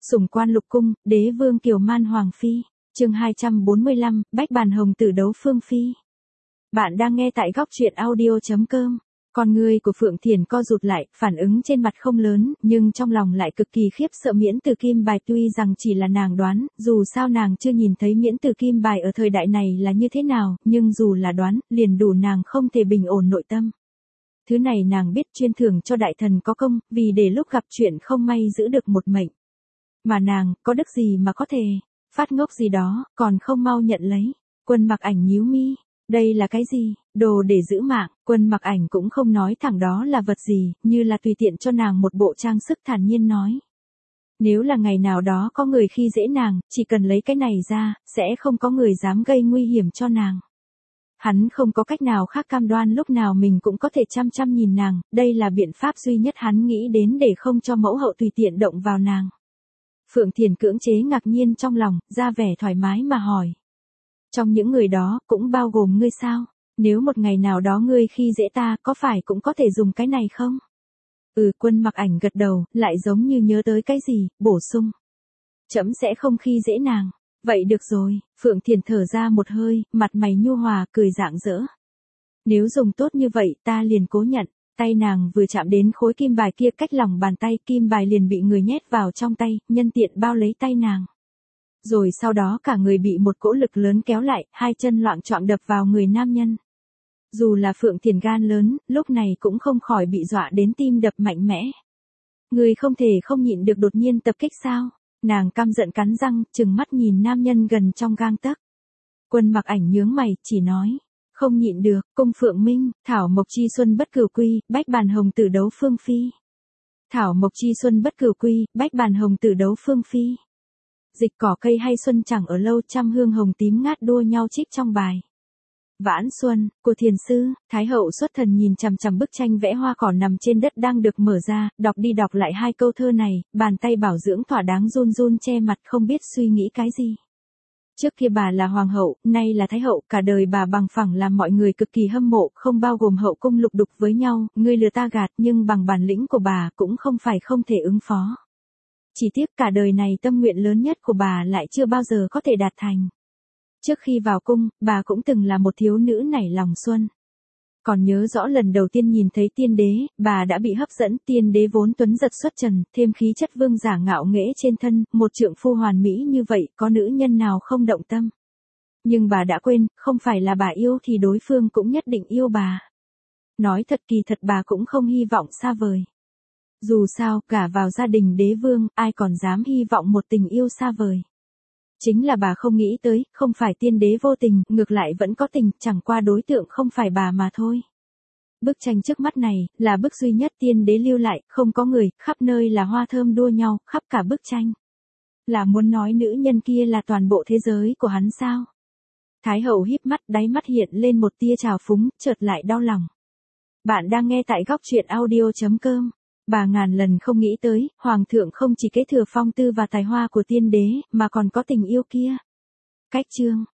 Sủng quan lục cung, đế vương kiều man hoàng phi. Chương 245, Bách Bàn Hồng Tử đấu Phương Phi. Bạn đang nghe tại góc truyện audio.com. Con người của Phượng Thiền co rụt lại, phản ứng trên mặt không lớn, nhưng trong lòng lại cực kỳ khiếp sợ Miễn Từ Kim Bài. Tuy rằng chỉ là nàng đoán, dù sao nàng chưa nhìn thấy Miễn Từ Kim Bài ở thời đại này là như thế nào, nhưng dù là đoán, liền đủ nàng không thể bình ổn nội tâm. Thứ này nàng biết chuyên thưởng cho đại thần có công, vì để lúc gặp chuyện không may giữ được một mệnh. Mà nàng, có đức gì mà có thể phát ngốc gì đó, còn không mau nhận lấy. Quân Mặc Ảnh nhíu mi, đây là cái gì, đồ để giữ mạng. Quân Mặc Ảnh cũng không nói thẳng đó là vật gì, như là tùy tiện cho nàng một bộ trang sức, thản nhiên nói. Nếu là ngày nào đó có người khi dễ nàng, chỉ cần lấy cái này ra, sẽ không có người dám gây nguy hiểm cho nàng. Hắn không có cách nào khác cam đoan lúc nào mình cũng có thể chăm chăm nhìn nàng, đây là biện pháp duy nhất hắn nghĩ đến để không cho mẫu hậu tùy tiện động vào nàng. Phượng Thiền cưỡng chế ngạc nhiên trong lòng, ra vẻ thoải mái mà hỏi. Trong những người đó, cũng bao gồm ngươi sao? Nếu một ngày nào đó ngươi khi dễ ta, có phải cũng có thể dùng cái này không? Quân Mặc Ảnh gật đầu, lại giống như nhớ tới cái gì, bổ sung. Trẫm sẽ không khi dễ nàng. Vậy được rồi, Phượng Thiền thở ra một hơi, mặt mày nhu hòa, cười rạng rỡ. Nếu dùng tốt như vậy, ta liền cố nhận. Tay nàng vừa chạm đến khối kim bài kia cách lòng bàn tay, kim bài liền bị người nhét vào trong tay, nhân tiện bao lấy tay nàng. Rồi sau đó cả người bị một cỗ lực lớn kéo lại, hai chân loạng choạng đập vào người nam nhân. Dù là Phượng Thiền gan lớn, lúc này cũng không khỏi bị dọa đến tim đập mạnh mẽ. Người không thể không nhịn được đột nhiên tập kích sao? Nàng căm giận cắn răng, trừng mắt nhìn nam nhân gần trong gang tấc. Quân Mặc Ảnh nhướng mày, chỉ nói. Không nhịn được, cung Phượng Minh, thảo mộc chi xuân bất cửu quy, Bách Bàn Hồng Tử đấu Phương Phi. Thảo mộc chi xuân bất cửu quy, Bách Bàn Hồng Tử đấu Phương Phi. Dịch cỏ cây hay xuân chẳng ở lâu, trăm hương hồng tím ngát đua nhau trích trong bài. Vãn Xuân, của thiền sư. Thái hậu xuất thần nhìn chằm chằm bức tranh vẽ hoa cỏ nằm trên đất đang được mở ra, đọc đi đọc lại hai câu thơ này, bàn tay bảo dưỡng thỏa đáng run run che mặt không biết suy nghĩ cái gì. Trước kia bà là hoàng hậu, nay là thái hậu, cả đời bà bằng phẳng làm mọi người cực kỳ hâm mộ, không bao gồm hậu cung lục đục với nhau, ngươi lừa ta gạt, nhưng bằng bản lĩnh của bà cũng không phải không thể ứng phó. Chỉ tiếc cả đời này tâm nguyện lớn nhất của bà lại chưa bao giờ có thể đạt thành. Trước khi vào cung, bà cũng từng là một thiếu nữ nảy lòng xuân. Còn nhớ rõ lần đầu tiên nhìn thấy tiên đế, bà đã bị hấp dẫn. Tiên đế vốn tuấn giật xuất trần, thêm khí chất vương giả ngạo nghễ trên thân, một trượng phu hoàn mỹ như vậy, có nữ nhân nào không động tâm. Nhưng bà đã quên, không phải là bà yêu thì đối phương cũng nhất định yêu bà. Nói thật kỳ thật bà cũng không hy vọng xa vời. Dù sao, cả vào gia đình đế vương, ai còn dám hy vọng một tình yêu xa vời. Chính là bà không nghĩ tới, không phải tiên đế vô tình, ngược lại vẫn có tình, chẳng qua đối tượng không phải bà mà thôi. Bức tranh trước mắt này, là bức duy nhất tiên đế lưu lại, không có người, khắp nơi là hoa thơm đua nhau, khắp cả bức tranh. Là muốn nói nữ nhân kia là toàn bộ thế giới của hắn sao? Thái hậu híp mắt, đáy mắt hiện lên một tia trào phúng, chợt lại đau lòng. Bạn đang nghe tại góc truyện audio.com. Bà ngàn lần không nghĩ tới, hoàng thượng không chỉ kế thừa phong tư và tài hoa của tiên đế, mà còn có tình yêu kia. Cách chương,